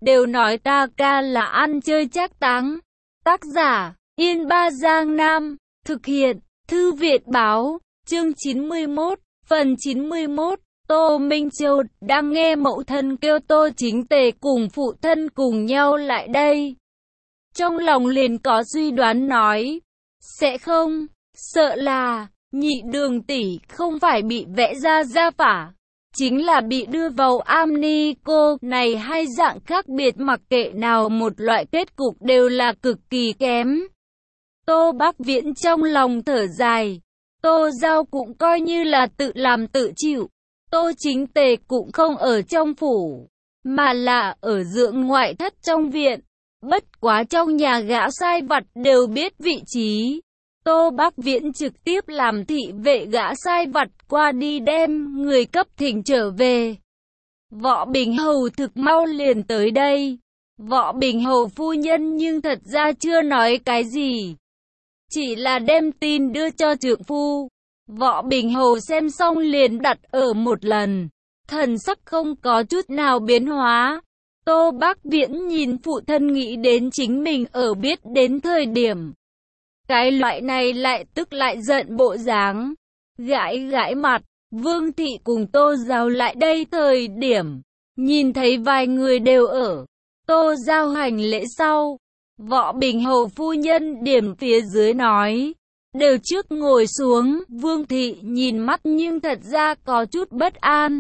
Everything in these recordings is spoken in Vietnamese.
đều nói ta ca là ăn chơi trác táng. Tác giả, Yên Ba Giang Nam, thực hiện, Thư viện Báo, chương 91, phần 91. Tô Minh Châu đang nghe mẫu thân kêu Tô Chính Tề cùng phụ thân cùng nhau lại đây. Trong lòng liền có suy đoán nói, sẽ không, sợ là, Nhị Đường tỷ không phải bị vẽ ra gia phả, chính là bị đưa vào am ni cô này hay dạng khác biệt, mặc kệ nào một loại kết cục đều là cực kỳ kém. Tô Bắc Viễn trong lòng thở dài, Tô Giao cũng coi như là tự làm tự chịu. Tô Chính Tề cũng không ở trong phủ, mà là ở dưỡng ngoại thất trong viện. Bất quá trong nhà gã sai vặt đều biết vị trí. Tô Bắc Viễn trực tiếp làm thị vệ gã sai vặt qua đi đem người cấp thỉnh trở về. Võ Bình Hầu thực mau liền tới đây. Võ Bình Hầu phu nhân nhưng thật ra chưa nói cái gì, chỉ là đem tin đưa cho trượng phu. Võ Bình Hầu xem xong liền đặt ở một lần, thần sắc không có chút nào biến hóa. Tô Bắc Viễn nhìn phụ thân nghĩ đến chính mình ở biết đến thời điểm. Cái loại này lại tức lại giận bộ dáng, gãi gãi mặt. Vương thị cùng Tô Giao lại đây thời điểm, nhìn thấy vài người đều ở. Tô Giao hành lễ sau, Võ Bình Hầu phu nhân điểm phía dưới nói, đều trước ngồi xuống. Vương thị nhìn mắt nhưng thật ra có chút bất an,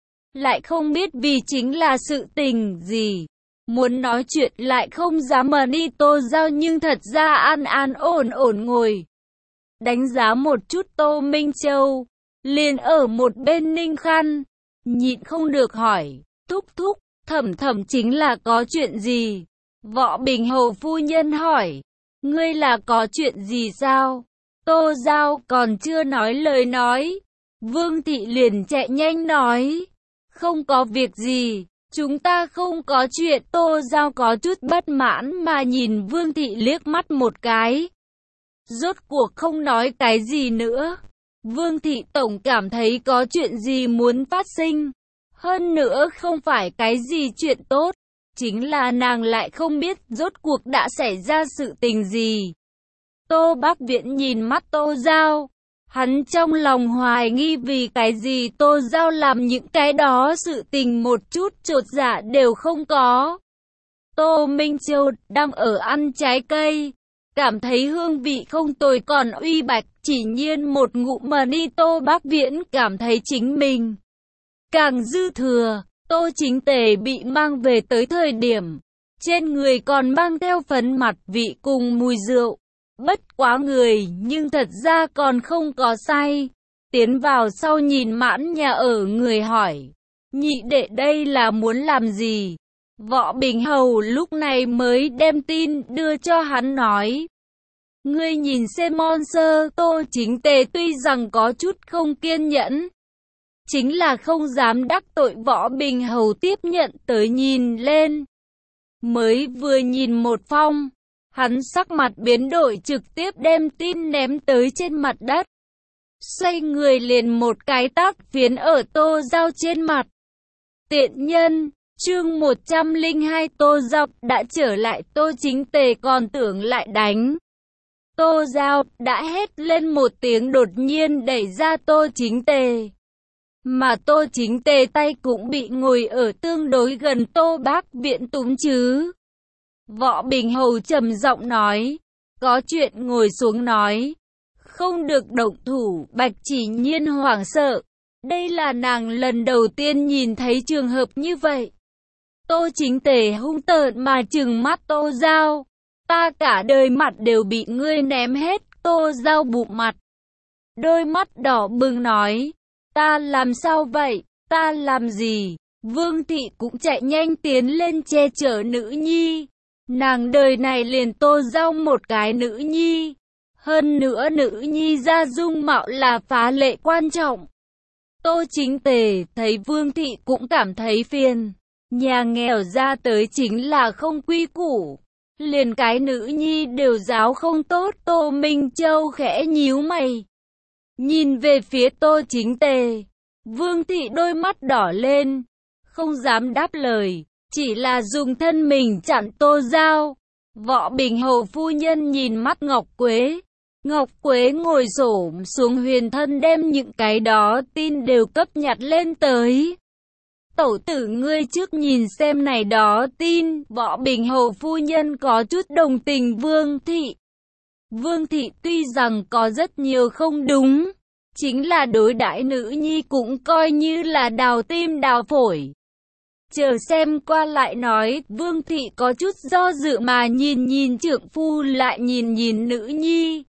lại không biết vì chính là sự tình gì, muốn nói chuyện lại không dám mở đi. Tô Giao nhưng thật ra an an ổn ổn ngồi, đánh giá một chút Tô Minh Châu, liền ở một bên ninh khăn, nhịn không được hỏi, thúc thúc, thẩm thẩm chính là có chuyện gì? Võ Bình Hầu phu nhân hỏi, ngươi là có chuyện gì sao? Tô Giao còn chưa nói lời nói, Vương thị liền chạy nhanh nói, không có việc gì, chúng ta không có chuyện. Tô Giao có chút bất mãn mà nhìn Vương thị liếc mắt một cái, rốt cuộc không nói cái gì nữa. Vương thị tổng cảm thấy có chuyện gì muốn phát sinh, hơn nữa không phải cái gì chuyện tốt, chính là nàng lại không biết rốt cuộc đã xảy ra sự tình gì. Tô Bắc Viễn nhìn mắt Tô Giao, hắn trong lòng hoài nghi vì cái gì Tô Giao làm những cái đó sự tình một chút chột dạ đều không có. Tô Minh Châu đang ở ăn trái cây, cảm thấy hương vị không tồi còn uy bạch, chỉ nhiên một ngụm mà đi. Tô Bắc Viễn cảm thấy chính mình càng dư thừa. Tô Chính Tề bị mang về tới thời điểm, trên người còn mang theo phấn mặt vị cùng mùi rượu. Bất quá người nhưng thật ra còn không có say. Tiến vào sau nhìn mãn nhà ở người hỏi, nhị đệ đây là muốn làm gì? Võ Bình Hầu lúc này mới đem tin đưa cho hắn nói, ngươi nhìn xem Monster. Tô Chính Tề tuy rằng có chút không kiên nhẫn, chính là không dám đắc tội Võ Bình Hầu tiếp nhận tới nhìn lên. Mới vừa nhìn một phong, hắn sắc mặt biến đổi, trực tiếp đem tin ném tới trên mặt đất. Xoay người liền một cái tát phiến ở Tô Giao trên mặt. Tiện nhân, chương 102. Tô Giao đã trở lại. Tô Chính Tề còn tưởng lại đánh. Tô Giao đã hét lên một tiếng, đột nhiên đẩy ra Tô Chính Tề. Mà Tô Chính Tề tay cũng bị ngồi ở tương đối gần Tô Bắc Viễn túm chứ. Võ Bình Hầu trầm giọng nói, có chuyện ngồi xuống nói, không được động thủ. Bạch Chỉ Nhiên hoảng sợ, đây là nàng lần đầu tiên nhìn thấy trường hợp như vậy. Tô Chính Tề hung tợn mà trừng mắt Tô Giao, ta cả đời mặt đều bị ngươi ném hết. Tô Giao bụm mặt, đôi mắt đỏ bừng nói, ta làm sao vậy, ta làm gì? Vương thị cũng chạy nhanh tiến lên che chở nữ nhi. Nàng đời này liền Tô Giao một cái nữ nhi, hơn nữa nữ nhi ra dung mạo là phá lệ quan trọng. Tô Chính Tề thấy Vương thị cũng cảm thấy phiền, nhà nghèo ra tới chính là không quy củ, liền cái nữ nhi đều giáo không tốt. Tô Minh Châu khẽ nhíu mày, nhìn về phía Tô Chính Tề. Vương thị đôi mắt đỏ lên, không dám đáp lời. chỉ là dùng thân mình chặn Tô Giao. Võ Bình Hầu phu nhân nhìn mắt Ngọc Quế. Ngọc Quế ngồi xổm xuống huyền thân đem những cái đó tin đều cấp nhặt lên tới. Tẩu tử ngươi trước nhìn xem này đó tin. Võ Bình Hầu phu nhân có chút đồng tình Vương Thị. Vương Thị tuy rằng có rất nhiều không đúng, chính là đối đãi nữ nhi cũng coi như là đào tim đào phổi. Chờ xem qua lại nói, Vương Thị có chút do dự mà nhìn nhìn trượng phu lại nhìn nhìn nữ nhi.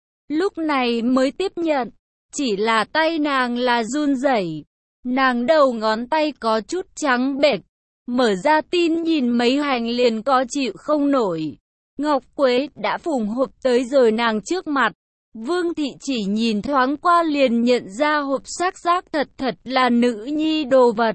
Lúc này mới tiếp nhận, chỉ là tay nàng là run rẩy, nàng đầu ngón tay có chút trắng bệch, mở ra tin nhìn mấy hành liền có chịu không nổi. Ngọc Quế đã phùng hộp tới rồi nàng trước mặt, Vương Thị chỉ nhìn thoáng qua liền nhận ra hộp xác thật thật là nữ nhi đồ vật.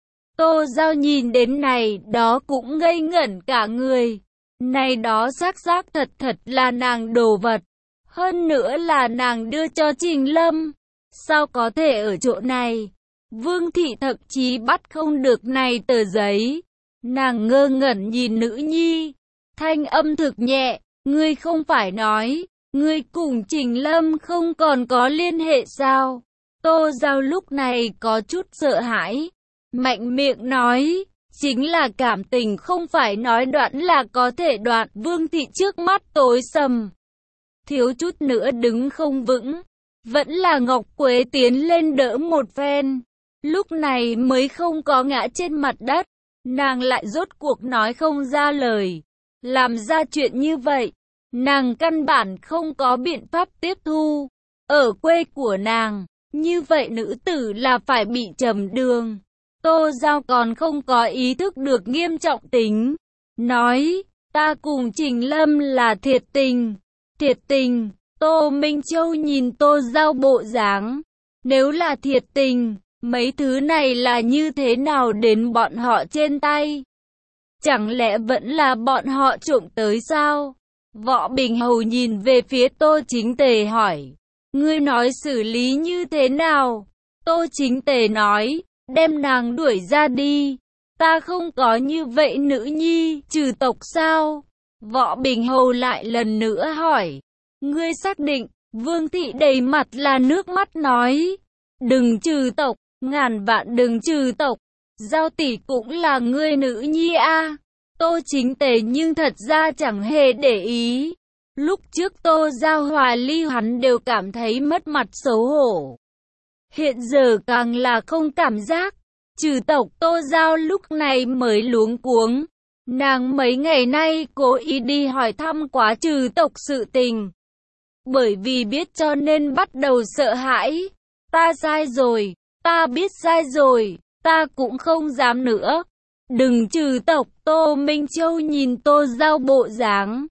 Tô Giao nhìn đến này đó cũng ngây ngẩn cả người, này đó xác thật thật là nàng đồ vật. Hơn nữa là nàng đưa cho Trình Lâm. Sao có thể ở chỗ này? Vương Thị thậm chí bắt không được này tờ giấy. Nàng ngơ ngẩn nhìn nữ nhi. Thanh âm thực nhẹ. Ngươi không phải nói. Ngươi cùng Trình Lâm không còn có liên hệ sao? Tô Giao lúc này có chút sợ hãi. Mạnh miệng nói. Chính là cảm tình không phải nói đoạn là có thể đoạn. Vương Thị trước mắt tối sầm, thiếu chút nữa đứng không vững. Vẫn là Ngọc Quế tiến lên đỡ một phen, lúc này mới không có ngã trên mặt đất. Nàng lại rốt cuộc nói không ra lời. Làm ra chuyện như vậy, nàng căn bản không có biện pháp tiếp thu. Ở quê của nàng, như vậy nữ tử là phải bị trầm đường. Tô Giao còn không có ý thức được nghiêm trọng tính. Nói, ta cùng Trình Lâm là thiệt tình. Thiệt tình. Tô Minh Châu nhìn Tô Giao bộ dáng. Nếu là thiệt tình, mấy thứ này là như thế nào đến bọn họ trên tay? Chẳng lẽ vẫn là bọn họ trộm tới sao? Võ Bình Hầu nhìn về phía Tô Chính Tề hỏi. Ngươi nói xử lý như thế nào? Tô Chính Tề nói, đem nàng đuổi ra đi. Ta không có như vậy nữ nhi, trừ tộc sao? Võ Bình Hầu lại lần nữa hỏi. Ngươi xác định? Vương Thị đầy mặt là nước mắt nói. Đừng trừ tộc, ngàn vạn đừng trừ tộc. Giao tỷ cũng là ngươi nữ nhi a. Tô Chính Tề nhưng thật ra chẳng hề để ý. Lúc trước Tô Giao hòa ly hắn đều cảm thấy mất mặt xấu hổ. Hiện giờ càng là không cảm giác. Trừ tộc Tô Giao lúc này mới luống cuống. Nàng mấy ngày nay cố ý đi hỏi thăm quá trừ tộc sự tình. Bởi vì biết cho nên bắt đầu sợ hãi. Ta sai rồi, ta biết sai rồi, ta cũng không dám nữa. Đừng trừ tộc. Tô Minh Châu nhìn Tô Giao bộ dáng.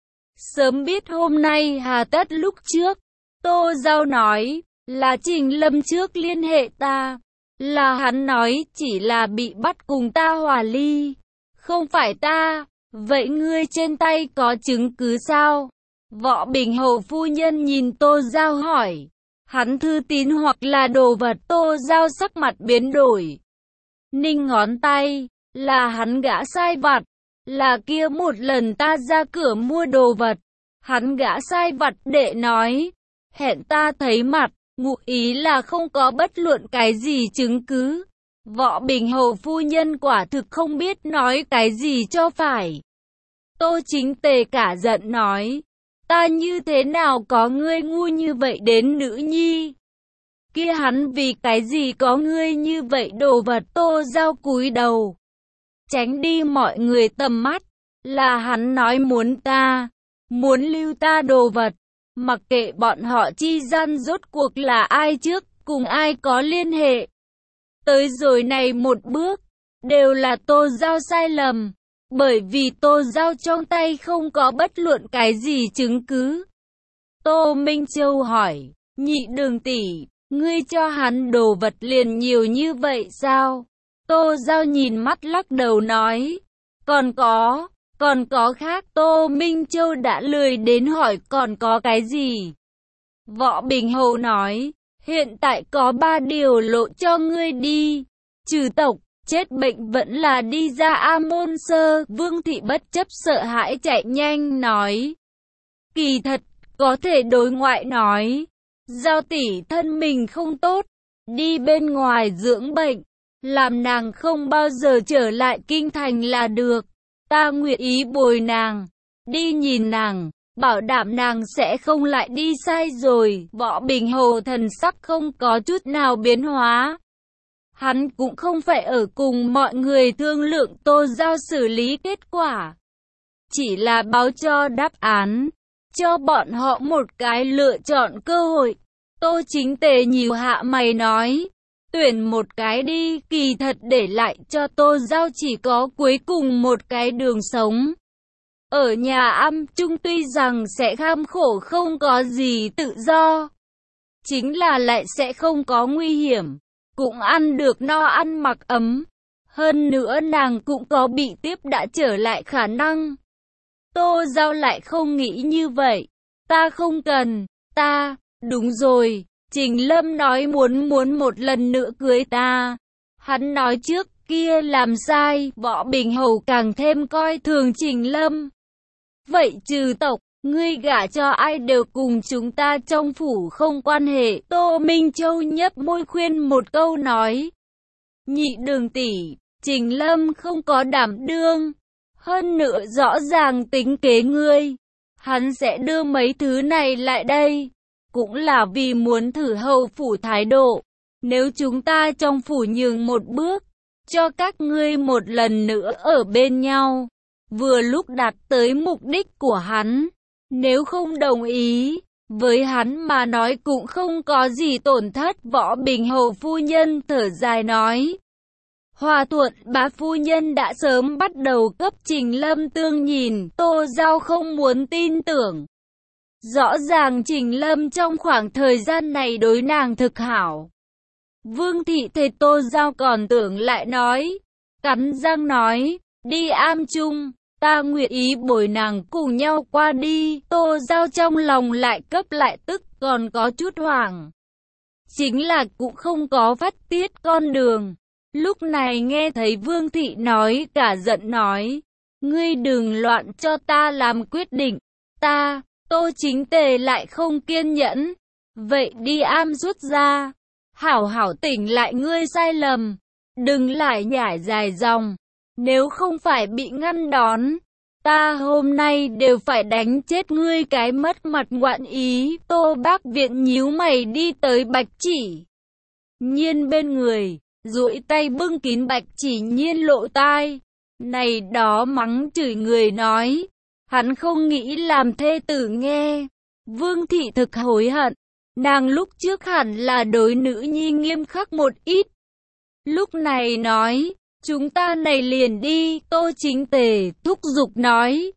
Sớm biết hôm nay hà tất lúc trước. Tô Giao nói, là Trình Lâm trước liên hệ ta. Là hắn nói chỉ là bị bắt cùng ta hòa ly. Không phải ta. Vậy ngươi trên tay có chứng cứ sao? Võ Bình Hầu phu nhân nhìn Tô Giao hỏi. Hắn thư tín hoặc là đồ vật? Tô Giao sắc mặt biến đổi. Ninh ngón tay. Là hắn gã sai vặt. Là kia một lần ta ra cửa mua đồ vật. Hắn gã sai vặt đệ nói. Hẹn ta thấy mặt. Ngụ ý là không có bất luận cái gì chứng cứ. Võ Bình Hầu phu nhân quả thực không biết nói cái gì cho phải. Tô Chính Tề cả giận nói. Ta như thế nào có ngươi ngu như vậy đến nữ nhi? Kia hắn vì cái gì có ngươi như vậy đồ vật? Tô Giao cúi đầu, tránh đi mọi người tầm mắt. Là hắn nói muốn lưu ta đồ vật. Mặc kệ bọn họ chi gian rốt cuộc là ai trước, cùng ai có liên hệ. Tới rồi này một bước, đều là Tô Giao sai lầm. Bởi vì Tô Giao trong tay không có bất luận cái gì chứng cứ. Tô Minh Châu hỏi, Nhị Đường tỷ, ngươi cho hắn đồ vật liền nhiều như vậy sao? Tô Giao nhìn mắt lắc đầu nói, còn có khác. Tô Minh Châu đã lười đến hỏi còn có cái gì. Võ Bình Hầu nói, hiện tại có 3 điều lộ cho ngươi đi. Trừ tộc, chết bệnh vẫn là đi ra A Môn Sơ. Vương thị bất chấp sợ hãi chạy nhanh nói. Kỳ thật, có thể đối ngoại nói. Giao tỷ thân mình không tốt, đi bên ngoài dưỡng bệnh, làm nàng không bao giờ trở lại kinh thành là được. Ta nguyện ý bồi nàng, đi nhìn nàng, bảo đảm nàng sẽ không lại đi sai rồi. Võ Bình Hầu thần sắc không có chút nào biến hóa. Hắn cũng không phải ở cùng mọi người thương lượng Tô Giao xử lý kết quả, chỉ là báo cho đáp án, cho bọn họ một cái lựa chọn cơ hội. Tô Chính Tề nhíu hạ mày nói, tuyển một cái đi, kỳ thật để lại cho Tô Giao chỉ có cuối cùng một cái đường sống. Ở nhà âm chung tuy rằng sẽ kham khổ không có gì tự do, chính là lại sẽ không có nguy hiểm, cũng ăn được no ăn mặc ấm. Hơn nữa nàng cũng có bị tiếp đã trở lại khả năng. Tô Giao lại không nghĩ như vậy. Ta không cần, đúng rồi, Trình Lâm nói muốn một lần nữa cưới ta. Hắn nói trước kia làm sai, Võ Bình Hầu càng thêm coi thường Trình Lâm. Vậy trừ tộc, ngươi gả cho ai đều cùng chúng ta trong phủ không quan hệ. Tô Minh Châu nhấp môi khuyên một câu nói. Nhị Đường tỷ, Trình Lâm không có đảm đương. Hơn nữa rõ ràng tính kế ngươi. Hắn sẽ đưa mấy thứ này lại đây, cũng là vì muốn thử hầu phủ thái độ. Nếu chúng ta trong phủ nhường một bước, cho các ngươi một lần nữa ở bên nhau, vừa lúc đạt tới mục đích của hắn. Nếu không đồng ý, với hắn mà nói cũng không có gì tổn thất. Võ Bình Hầu phu nhân thở dài nói. Hòa Thuận bá phu nhân đã sớm bắt đầu cấp Trình Lâm tương nhìn. Tô Giao không muốn tin tưởng. Rõ ràng Trình Lâm trong khoảng thời gian này đối nàng thực hảo. Vương thị thấy Tô Giao còn tưởng lại nói, cắn răng nói, đi am chung, ta nguyện ý bồi nàng cùng nhau qua đi. Tô Giao trong lòng lại cấp lại tức, còn có chút hoảng. Chính là cũng không có phát tiết con đường. Lúc này nghe thấy Vương thị nói, cả giận nói, ngươi đừng loạn cho ta làm quyết định. Tô Chính Tề lại không kiên nhẫn. Vậy đi am rút ra, hảo hảo tỉnh lại ngươi sai lầm, đừng lại nhảy dài dòng. Nếu không phải bị ngăn đón, ta hôm nay đều phải đánh chết ngươi cái mất mặt ngoạn ý. Tô Bác Viện nhíu mày đi tới Bạch Chỉ Nhiên bên người, duỗi tay bưng kín Bạch Chỉ Nhiên lỗ tai, này đó mắng chửi người nói. Hắn không nghĩ làm thê tử nghe. Vương thị thực hối hận. Nàng lúc trước hẳn là đối nữ nhi nghiêm khắc một ít. Lúc này nói, chúng ta này liền đi. Tô Chính Tề thúc giục nói,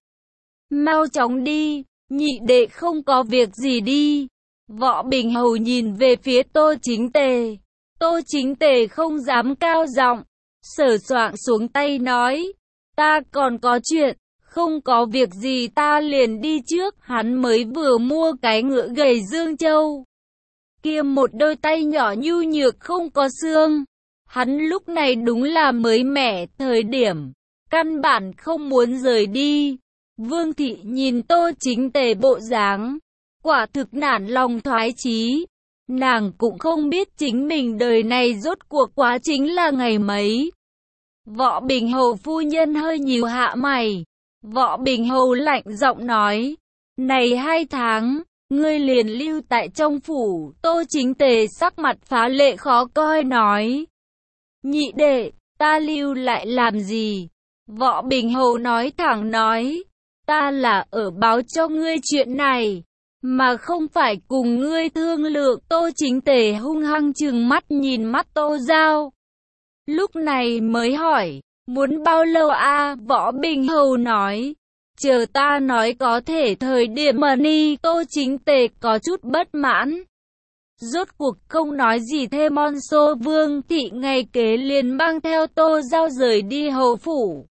mau chóng đi, nhị đệ không có việc gì đi. Võ Bình Hầu nhìn về phía Tô Chính Tề. Tô Chính Tề không dám cao giọng, sờ soạng xuống tay nói, ta còn có chuyện. Không có việc gì ta liền đi trước. Hắn mới vừa mua cái ngựa gầy Dương Châu kia, một đôi tay nhỏ nhu nhược không có xương. Hắn lúc này đúng là mới mẻ thời điểm, căn bản không muốn rời đi. Vương thị nhìn Tô Chính Tề bộ dáng, quả thực nản lòng thoái chí. Nàng cũng không biết chính mình đời này rốt cuộc quá chính là ngày mấy. Võ Bình Hầu phu nhân hơi nhíu hạ mày. Võ Bình Hầu lạnh giọng nói, này 2 tháng, ngươi liền lưu tại trong phủ. Tô Chính Tề sắc mặt phá lệ khó coi nói, nhị đệ, ta lưu lại làm gì? Võ Bình Hầu nói thẳng nói, ta là ở báo cho ngươi chuyện này, mà không phải cùng ngươi thương lượng. Tô Chính Tề hung hăng trừng mắt nhìn mắt Tô Giao. Lúc này mới hỏi, muốn bao lâu a? Võ Bình Hầu nói, chờ ta nói có thể thời điểm mà đi. Tô Chính Tề có chút bất mãn. Rốt cuộc không nói gì thêm. Monso Vương thị ngày kế liền mang theo Tô Giao rời đi hầu phủ.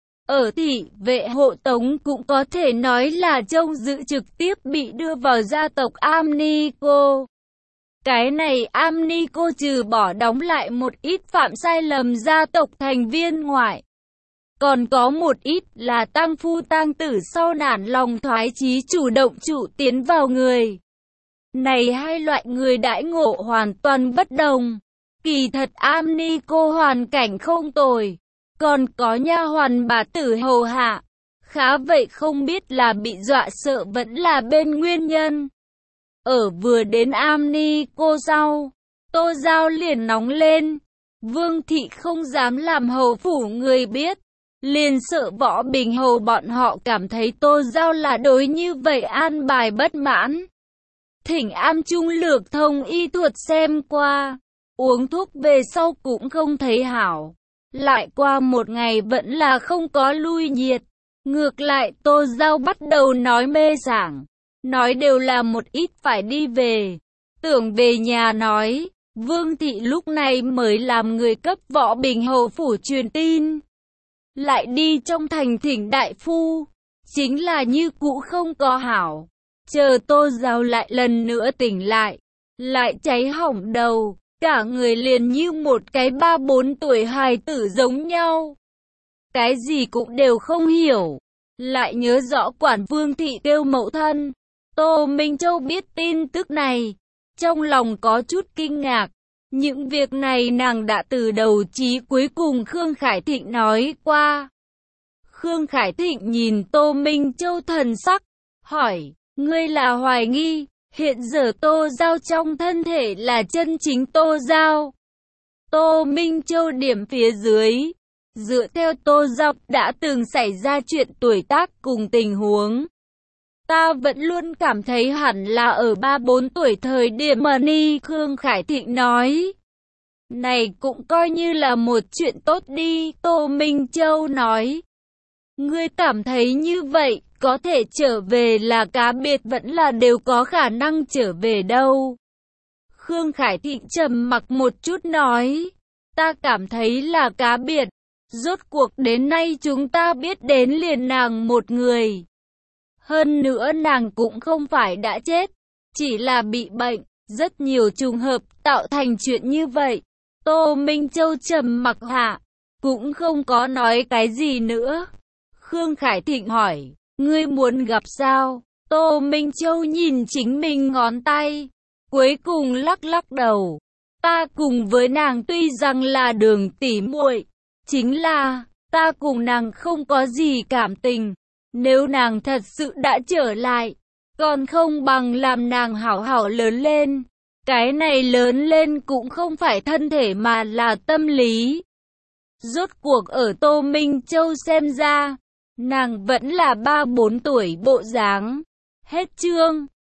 Ở thị vệ hộ tống cũng có thể nói là trông giữ trực tiếp bị đưa vào gia tộc Am Ni Cô. Cái này Amnico trừ bỏ đóng lại một ít phạm sai lầm gia tộc thành viên ngoại. Còn có một ít là tang phu tang tử sau nản lòng thoái chí chủ động chủ tiến vào người. Này hai loại người đãi ngộ hoàn toàn bất đồng. Kỳ thật Amnico hoàn cảnh không tồi. Còn có nha hoàn bà tử hầu hạ. Khá vậy không biết là bị dọa sợ vẫn là bên nguyên nhân. Ở vừa đến Amnico sau, Tô Giao liền nóng lên. Vương thị không dám làm hầu phủ người biết. Liền sợ Võ Bình Hầu bọn họ cảm thấy Tô Giao là đối như vậy an bài bất mãn. Thỉnh Am Trung lược thông y thuật xem qua. Uống thuốc về sau cũng không thấy hảo. Lại qua một ngày vẫn là không có lui nhiệt. Ngược lại Tô Giao bắt đầu nói mê sảng. Nói đều là một ít phải đi về. Tưởng về nhà nói. Vương thị lúc này mới làm người cấp Võ Bình Hầu phủ truyền tin. Lại đi trong thành thỉnh đại phu. Chính là như cũ không có hảo. Chờ Tô Giao lại lần nữa tỉnh lại. Lại cháy hỏng đầu. Cả người liền như một cái 3-4 tuổi hài tử giống nhau. Cái gì cũng đều không hiểu. Lại nhớ rõ quản Vương thị kêu mẫu thân. Tô Minh Châu biết tin tức này. Trong lòng có chút kinh ngạc. Những việc này nàng đã từ đầu chí cuối cùng Khương Khải Thịnh nói qua. Khương Khải Thịnh nhìn Tô Minh Châu thần sắc. Hỏi, ngươi là hoài nghi. Hiện giờ Tô Giao trong thân thể là chân chính Tô Giao. Tô Minh Châu điểm phía dưới. Dựa theo Tô Giao đã từng xảy ra chuyện tuổi tác cùng tình huống. Ta vẫn luôn cảm thấy hẳn là ở 3-4 tuổi thời điểm mà Ni. Khương Khải Thịnh nói. Này cũng coi như là một chuyện tốt đi. Tô Minh Châu nói. Ngươi cảm thấy như vậy, có thể trở về là cá biệt vẫn là đều có khả năng trở về đâu. Khương Khải Thịnh trầm mặc một chút nói. Ta cảm thấy là cá biệt. Rốt cuộc đến nay chúng ta biết đến liền nàng một người. Hơn nữa nàng cũng không phải đã chết. Chỉ là bị bệnh. Rất nhiều trùng hợp tạo thành chuyện như vậy. Tô Minh Châu trầm mặc hạ. Cũng không có nói cái gì nữa. Khương Khải Thịnh hỏi. Ngươi muốn gặp sao? Tô Minh Châu nhìn chính mình ngón tay. Cuối cùng lắc lắc đầu. Ta cùng với nàng tuy rằng là đường tỉ muội, chính là ta cùng nàng không có gì cảm tình. Nếu nàng thật sự đã trở lại, còn không bằng làm nàng hảo hảo lớn lên. Cái này lớn lên cũng không phải thân thể mà là tâm lý. Rốt cuộc ở Tô Minh Châu xem ra, nàng vẫn là 3-4 tuổi bộ dáng. Hết chương.